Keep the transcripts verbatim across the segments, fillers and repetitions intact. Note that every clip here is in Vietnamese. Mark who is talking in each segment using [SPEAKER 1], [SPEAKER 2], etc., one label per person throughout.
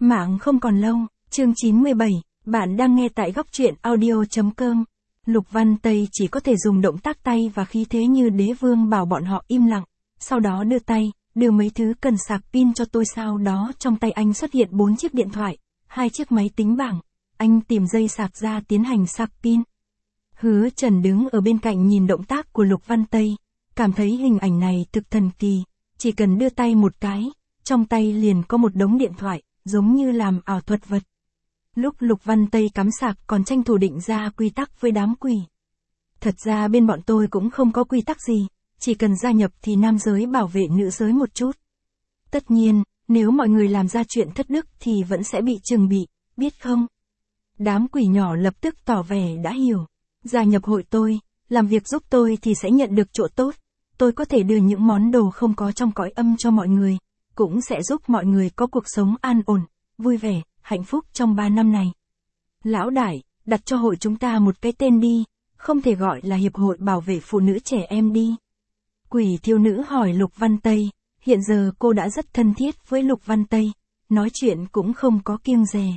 [SPEAKER 1] Mạng không còn lâu, chương chín mươi bảy, bạn đang nghe tại góc truyện audio.com. Lục Văn Tây chỉ có thể dùng động tác tay và khí thế như đế vương bảo bọn họ im lặng, sau đó đưa tay, đưa mấy thứ cần sạc pin cho tôi. Sau đó trong tay anh xuất hiện bốn chiếc điện thoại, hai chiếc máy tính bảng, anh tìm dây sạc ra tiến hành sạc pin. Hứa Trần đứng ở bên cạnh nhìn động tác của Lục Văn Tây, cảm thấy hình ảnh này thực thần kỳ, chỉ cần đưa tay một cái, trong tay liền có một đống điện thoại, giống như làm ảo thuật vật. Lúc Lục Văn Tây cắm sạc còn tranh thủ định ra quy tắc với đám quỷ. Thật ra bên bọn tôi cũng không có quy tắc gì, chỉ cần gia nhập thì nam giới bảo vệ nữ giới một chút. Tất nhiên, nếu mọi người làm ra chuyện thất đức thì vẫn sẽ bị trừng bị, biết không? Đám quỷ nhỏ lập tức tỏ vẻ đã hiểu. Gia nhập hội tôi, làm việc giúp tôi thì sẽ nhận được chỗ tốt. Tôi có thể đưa những món đồ không có trong cõi âm cho mọi người, cũng sẽ giúp mọi người có cuộc sống an ổn, vui vẻ, hạnh phúc trong ba năm này. Lão đại, đặt cho hội chúng ta một cái tên đi, không thể gọi là Hiệp hội Bảo vệ Phụ nữ Trẻ Em đi. Quỷ thiếu nữ hỏi Lục Văn Tây, hiện giờ cô đã rất thân thiết với Lục Văn Tây, nói chuyện cũng không có kiêng dè.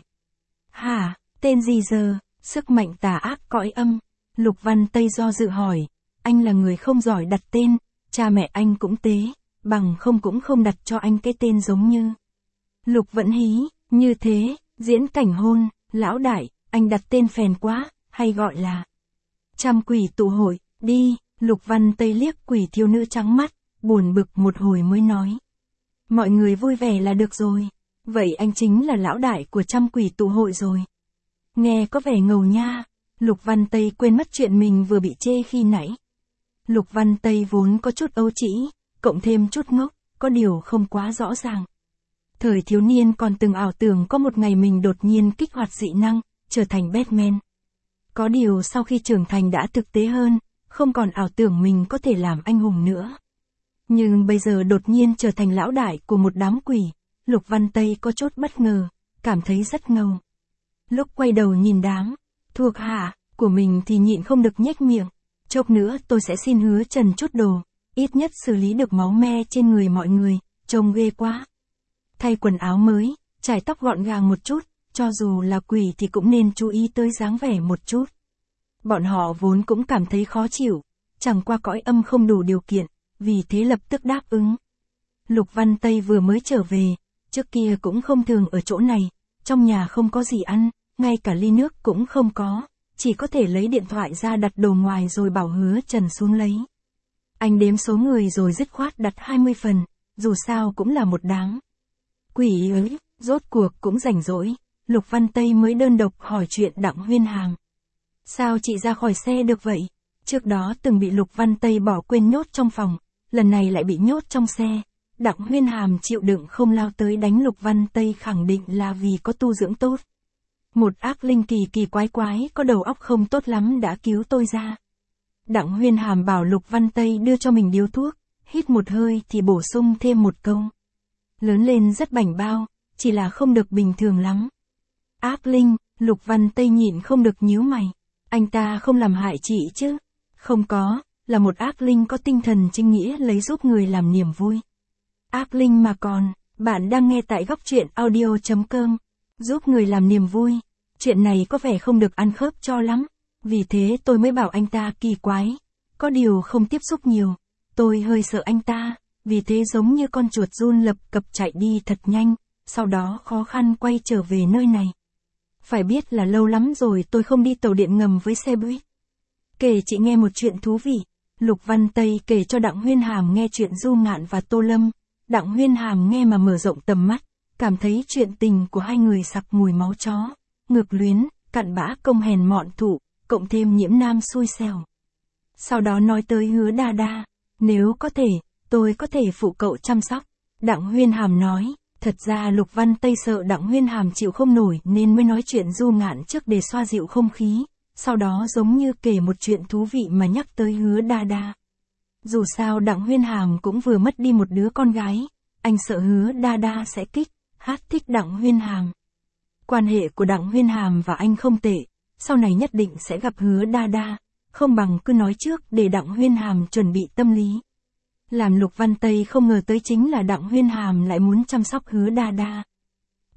[SPEAKER 1] Hả, tên gì giờ, sức mạnh tà ác cõi âm. Lục Văn Tây do dự hỏi, anh là người không giỏi đặt tên, cha mẹ anh cũng tế, bằng không cũng không đặt cho anh cái tên giống như Lục Vẫn Hí, như thế, diễn cảnh hôn, lão đại, anh đặt tên phèn quá, hay gọi là Trăm Quỷ Tụ Hội, đi. Lục Văn Tây liếc quỷ thiếu nữ trắng mắt, buồn bực một hồi mới nói. Mọi người vui vẻ là được rồi, vậy anh chính là lão đại của Trăm Quỷ Tụ Hội rồi. Nghe có vẻ ngầu nha. Lục Văn Tây quên mất chuyện mình vừa bị chê khi nãy. Lục Văn Tây vốn có chút ấu trĩ, cộng thêm chút ngốc, có điều không quá rõ ràng. Thời thiếu niên còn từng ảo tưởng có một ngày mình đột nhiên kích hoạt dị năng, trở thành Batman. Có điều sau khi trưởng thành đã thực tế hơn, không còn ảo tưởng mình có thể làm anh hùng nữa. Nhưng bây giờ đột nhiên trở thành lão đại của một đám quỷ, Lục Văn Tây có chút bất ngờ, cảm thấy rất ngầu. Lúc quay đầu nhìn đám thuộc hạ của mình thì nhịn không được nhếch miệng, chốc nữa tôi sẽ xin Hứa Trần chút đồ, ít nhất xử lý được máu me trên người mọi người, trông ghê quá. Thay quần áo mới, chải tóc gọn gàng một chút, cho dù là quỷ thì cũng nên chú ý tới dáng vẻ một chút. Bọn họ vốn cũng cảm thấy khó chịu, chẳng qua cõi âm không đủ điều kiện, vì thế lập tức đáp ứng. Lục Văn Tây vừa mới trở về, trước kia cũng không thường ở chỗ này, trong nhà không có gì ăn, ngay cả ly nước cũng không có, chỉ có thể lấy điện thoại ra đặt đồ ngoài rồi bảo Hứa Trần xuống lấy. Anh đếm số người rồi dứt khoát đặt hai mươi phần, dù sao cũng là một đám quỷ ấy, rốt cuộc cũng rảnh rỗi, Lục Văn Tây mới đơn độc hỏi chuyện Đặng Huyên Hàm. Sao chị ra khỏi xe được vậy? Trước đó từng bị Lục Văn Tây bỏ quên nhốt trong phòng, lần này lại bị nhốt trong xe. Đặng Huyên Hàm chịu đựng không lao tới đánh Lục Văn Tây, khẳng định là vì có tu dưỡng tốt. Một ác linh kỳ kỳ quái quái có đầu óc không tốt lắm đã cứu tôi ra. Đặng Huyên Hàm bảo Lục Văn Tây đưa cho mình điếu thuốc, hít một hơi thì bổ sung thêm một câu. Lớn lên rất bảnh bao, chỉ là không được bình thường lắm. Ác linh, Lục Văn Tây nhịn không được nhíu mày. Anh ta không làm hại chị chứ? Không có, là một ác linh có tinh thần chính nghĩa lấy giúp người làm niềm vui. Ác linh mà còn, bạn đang nghe tại góc truyện audio.com. Giúp người làm niềm vui. Chuyện này có vẻ không được ăn khớp cho lắm, vì thế tôi mới bảo anh ta kỳ quái. Có điều không tiếp xúc nhiều, tôi hơi sợ anh ta, vì thế giống như con chuột run lập cập chạy đi thật nhanh, sau đó khó khăn quay trở về nơi này. Phải biết là lâu lắm rồi tôi không đi tàu điện ngầm với xe buýt. Kể chị nghe một chuyện thú vị. Lục Văn Tây kể cho Đặng Huyên Hàm nghe chuyện Du Ngạn và Tô Lâm. Đặng Huyên Hàm nghe mà mở rộng tầm mắt, cảm thấy chuyện tình của hai người sặc mùi máu chó, ngược luyến, cặn bã công hèn mọn thụ, cộng thêm nhiễm nam xui xẻo. Sau đó nói tới Hứa Đa Đa, nếu có thể, tôi có thể phụ cậu chăm sóc. Đặng Huyên Hàm nói, thật ra Lục Văn Tây sợ Đặng Huyên Hàm chịu không nổi nên mới nói chuyện Du Ngạn trước để xoa dịu không khí, sau đó giống như kể một chuyện thú vị mà nhắc tới Hứa Đa Đa. Dù sao Đặng Huyên Hàm cũng vừa mất đi một đứa con gái, anh sợ Hứa Đa Đa sẽ kích, hát thích Đặng Huyên Hàm. Quan hệ của Đặng Huyên Hàm và anh không tệ, sau này nhất định sẽ gặp Hứa Đa Đa, không bằng cứ nói trước để Đặng Huyên Hàm chuẩn bị tâm lý. Làm Lục Văn Tây không ngờ tới chính là Đặng Huyên Hàm lại muốn chăm sóc Hứa Đa Đa.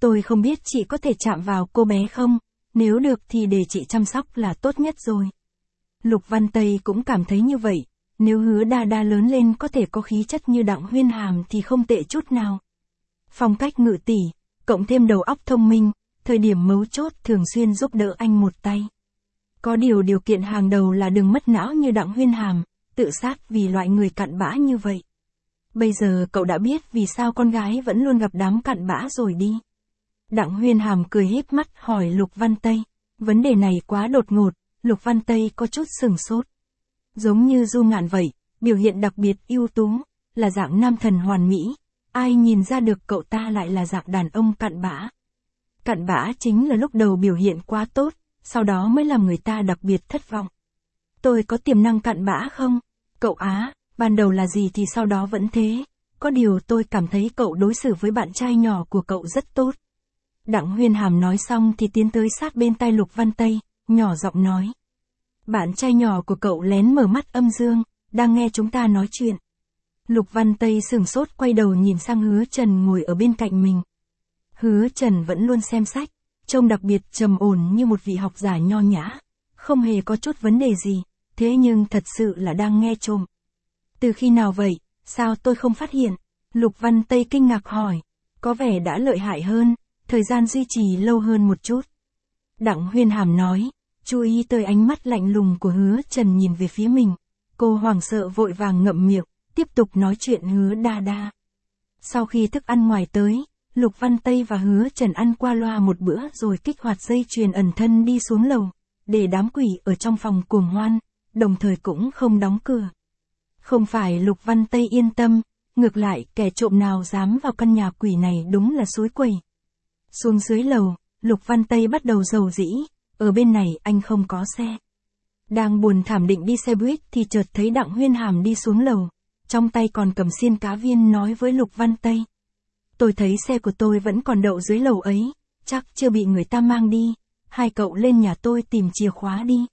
[SPEAKER 1] Tôi không biết chị có thể chạm vào cô bé không, nếu được thì để chị chăm sóc là tốt nhất rồi. Lục Văn Tây cũng cảm thấy như vậy, nếu Hứa Đa Đa lớn lên có thể có khí chất như Đặng Huyên Hàm thì không tệ chút nào. Phong cách ngự tỷ, cộng thêm đầu óc thông minh, thời điểm mấu chốt thường xuyên giúp đỡ anh một tay. Có điều điều kiện hàng đầu là đừng mất não như Đặng Huyên Hàm, tự sát vì loại người cặn bã như vậy. Bây giờ cậu đã biết vì sao con gái vẫn luôn gặp đám cặn bã rồi đi. Đặng Huyên Hàm cười híp mắt hỏi Lục Văn Tây. Vấn đề này quá đột ngột, Lục Văn Tây có chút sừng sốt. Giống như Du Ngạn vậy, biểu hiện đặc biệt ưu tú, là dạng nam thần hoàn mỹ. Ai nhìn ra được cậu ta lại là dạng đàn ông cặn bã. Cặn bã chính là lúc đầu biểu hiện quá tốt, sau đó mới làm người ta đặc biệt thất vọng. Tôi có tiềm năng cặn bã không? Cậu á, ban đầu là gì thì sau đó vẫn thế. Có điều tôi cảm thấy cậu đối xử với bạn trai nhỏ của cậu rất tốt. Đặng Huyên Hàm nói xong thì tiến tới sát bên tai Lục Văn Tây, nhỏ giọng nói. Bạn trai nhỏ của cậu lén mở mắt âm dương, đang nghe chúng ta nói chuyện. Lục Văn Tây sừng sốt quay đầu nhìn sang Hứa Trần ngồi ở bên cạnh mình. Hứa Trần vẫn luôn xem sách, trông đặc biệt trầm ổn như một vị học giả nho nhã, không hề có chút vấn đề gì, thế nhưng thật sự là đang nghe trộm. Từ khi nào vậy, sao tôi không phát hiện? Lục Văn Tây kinh ngạc hỏi, có vẻ đã lợi hại hơn, thời gian duy trì lâu hơn một chút. Đặng Huyên Hàm nói, chú ý tới ánh mắt lạnh lùng của Hứa Trần nhìn về phía mình. Cô hoảng sợ vội vàng ngậm miệng, tiếp tục nói chuyện Hứa Đa Đa. Sau khi thức ăn ngoài tới, Lục Văn Tây và Hứa Trần ăn qua loa một bữa rồi kích hoạt dây chuyền ẩn thân đi xuống lầu, để đám quỷ ở trong phòng cuồng hoan, đồng thời cũng không đóng cửa. Không phải Lục Văn Tây yên tâm, ngược lại kẻ trộm nào dám vào căn nhà quỷ này đúng là xúi quẩy. Xuống dưới lầu, Lục Văn Tây bắt đầu rầu rĩ, ở bên này anh không có xe. Đang buồn thảm định đi xe buýt thì chợt thấy Đặng Huyên Hàm đi xuống lầu, trong tay còn cầm xiên cá viên nói với Lục Văn Tây. Tôi thấy xe của tôi vẫn còn đậu dưới lầu ấy, chắc chưa bị người ta mang đi, hai cậu lên nhà tôi tìm chìa khóa đi.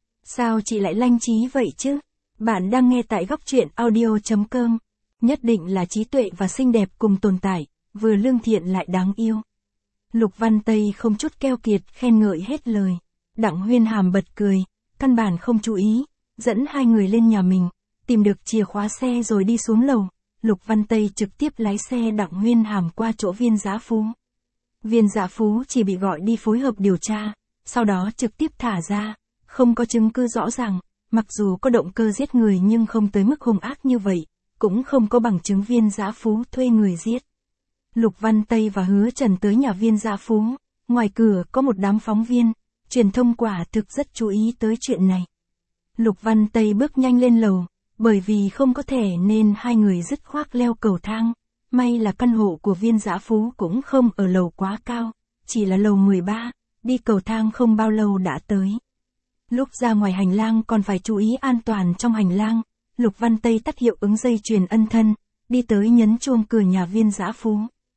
[SPEAKER 1] Sao chị lại lanh trí vậy chứ? Bạn đang nghe tại góc truyện audio chấm com. Nhất định là trí tuệ và xinh đẹp cùng tồn tại, vừa lương thiện lại đáng yêu. Lục Văn Tây không chút keo kiệt khen ngợi hết lời. Đặng Huyên Hàm bật cười, căn bản không chú ý, dẫn hai người lên nhà mình, tìm được chìa khóa xe rồi đi xuống lầu. Lục Văn Tây trực tiếp lái xe Đặng Huyên Hàm qua chỗ Viên Dã Phú. Viên Dã Phú chỉ bị gọi đi phối hợp điều tra, sau đó trực tiếp thả ra, không có chứng cứ rõ ràng, mặc dù có động cơ giết người nhưng không tới mức hung ác như vậy, cũng không có bằng chứng Viên Dã Phú thuê người giết. Lục Văn Tây và Hứa Trần tới nhà Viên Dã Phú, ngoài cửa có một đám phóng viên, truyền thông quả thực rất chú ý tới chuyện này. Lục Văn Tây bước nhanh lên lầu, bởi vì không có thẻ nên hai người dứt khoát leo cầu thang. May là căn hộ của Viên Dã Phú cũng không ở lầu quá cao, chỉ là lầu mười ba, đi cầu thang không bao lâu đã tới. Lúc ra ngoài hành lang còn phải chú ý an toàn trong hành lang, Lục Văn Tây tắt hiệu ứng dây chuyền ân thân, đi tới nhấn chuông cửa nhà Viên Dã Phú.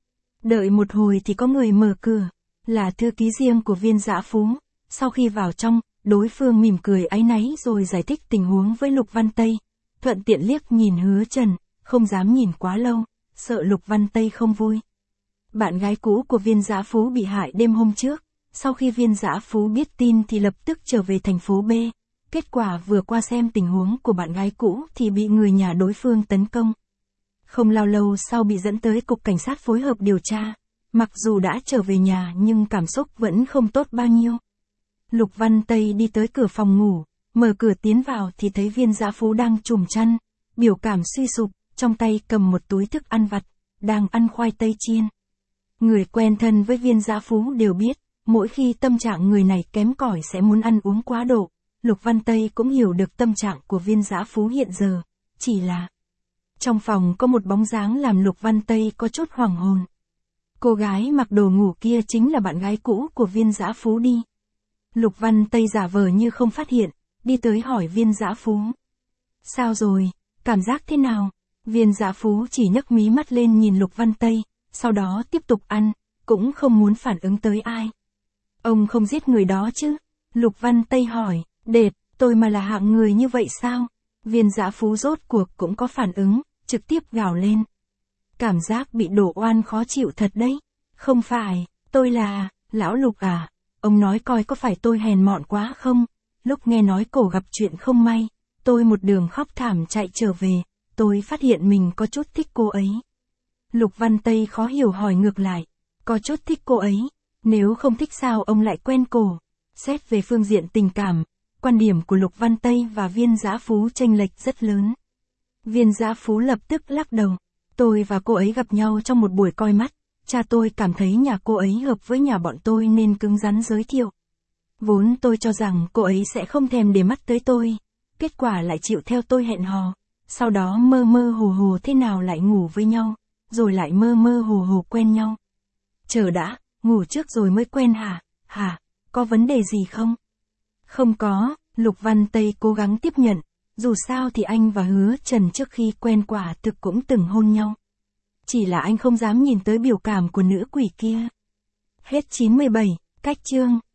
[SPEAKER 1] Đợi một hồi thì có người mở cửa, là thư ký riêng của Viên Dã Phú. Sau khi vào trong, đối phương mỉm cười áy náy rồi giải thích tình huống với Lục Văn Tây, thuận tiện liếc nhìn Hứa Trần, không dám nhìn quá lâu, sợ Lục Văn Tây không vui. Bạn gái cũ của Viên Dã Phú bị hại đêm hôm trước, sau khi Viên Dã Phú biết tin thì lập tức trở về thành phố B, kết quả vừa qua xem tình huống của bạn gái cũ thì bị người nhà đối phương tấn công. Không lâu lâu sau bị dẫn tới cục cảnh sát phối hợp điều tra, mặc dù đã trở về nhà nhưng cảm xúc vẫn không tốt bao nhiêu. Lục Văn Tây đi tới cửa phòng ngủ, mở cửa tiến vào thì thấy Viên Dã Phú đang trùm chăn, biểu cảm suy sụp, trong tay cầm một túi thức ăn vặt, đang ăn khoai tây chiên. Người quen thân với Viên Dã Phú đều biết, mỗi khi tâm trạng người này kém cỏi sẽ muốn ăn uống quá độ. Lục Văn Tây cũng hiểu được tâm trạng của Viên Dã Phú hiện giờ, chỉ là trong phòng có một bóng dáng làm Lục Văn Tây có chút hoảng hồn. Cô gái mặc đồ ngủ kia chính là bạn gái cũ của Viên Dã Phú đi. Lục Văn Tây giả vờ như không phát hiện, đi tới hỏi Viên Dã Phú. Sao rồi, cảm giác thế nào? Viên Dã Phú chỉ nhấc mí mắt lên nhìn Lục Văn Tây, sau đó tiếp tục ăn, cũng không muốn phản ứng tới ai. Ông không giết người đó chứ? Lục Văn Tây hỏi, đệt, tôi mà là hạng người như vậy sao? Viên Dã Phú rốt cuộc cũng có phản ứng, trực tiếp gào lên. Cảm giác bị đổ oan khó chịu thật đấy. Không phải, Tôi là, lão Lục à, ông nói coi có phải tôi hèn mọn quá không? Lúc nghe nói cổ gặp chuyện không may, tôi một đường khóc thảm chạy trở về, tôi phát hiện mình có chút thích cô ấy. Lục Văn Tây khó hiểu hỏi ngược lại, có chút thích cô ấy, nếu không thích sao ông lại quen cổ? Xét về phương diện tình cảm, quan điểm của Lục Văn Tây và Viên Dã Phú chênh lệch rất lớn. Viên Dã Phú lập tức lắc đầu, tôi và cô ấy gặp nhau trong một buổi coi mắt, cha tôi cảm thấy nhà cô ấy hợp với nhà bọn tôi nên cứng rắn giới thiệu. Vốn tôi cho rằng cô ấy sẽ không thèm để mắt tới tôi, kết quả lại chịu theo tôi hẹn hò, sau đó mơ mơ hồ hồ thế nào lại ngủ với nhau, rồi lại mơ mơ hồ hồ quen nhau. Chờ đã, ngủ trước rồi mới quen hả, hả, có vấn đề gì không? Không có, Lục Văn Tây cố gắng tiếp nhận, dù sao thì anh và Hứa Trần trước khi quen quả thực cũng từng hôn nhau. Chỉ là anh không dám nhìn tới biểu cảm của nữ quỷ kia. Hết chín mươi bảy, cách chương.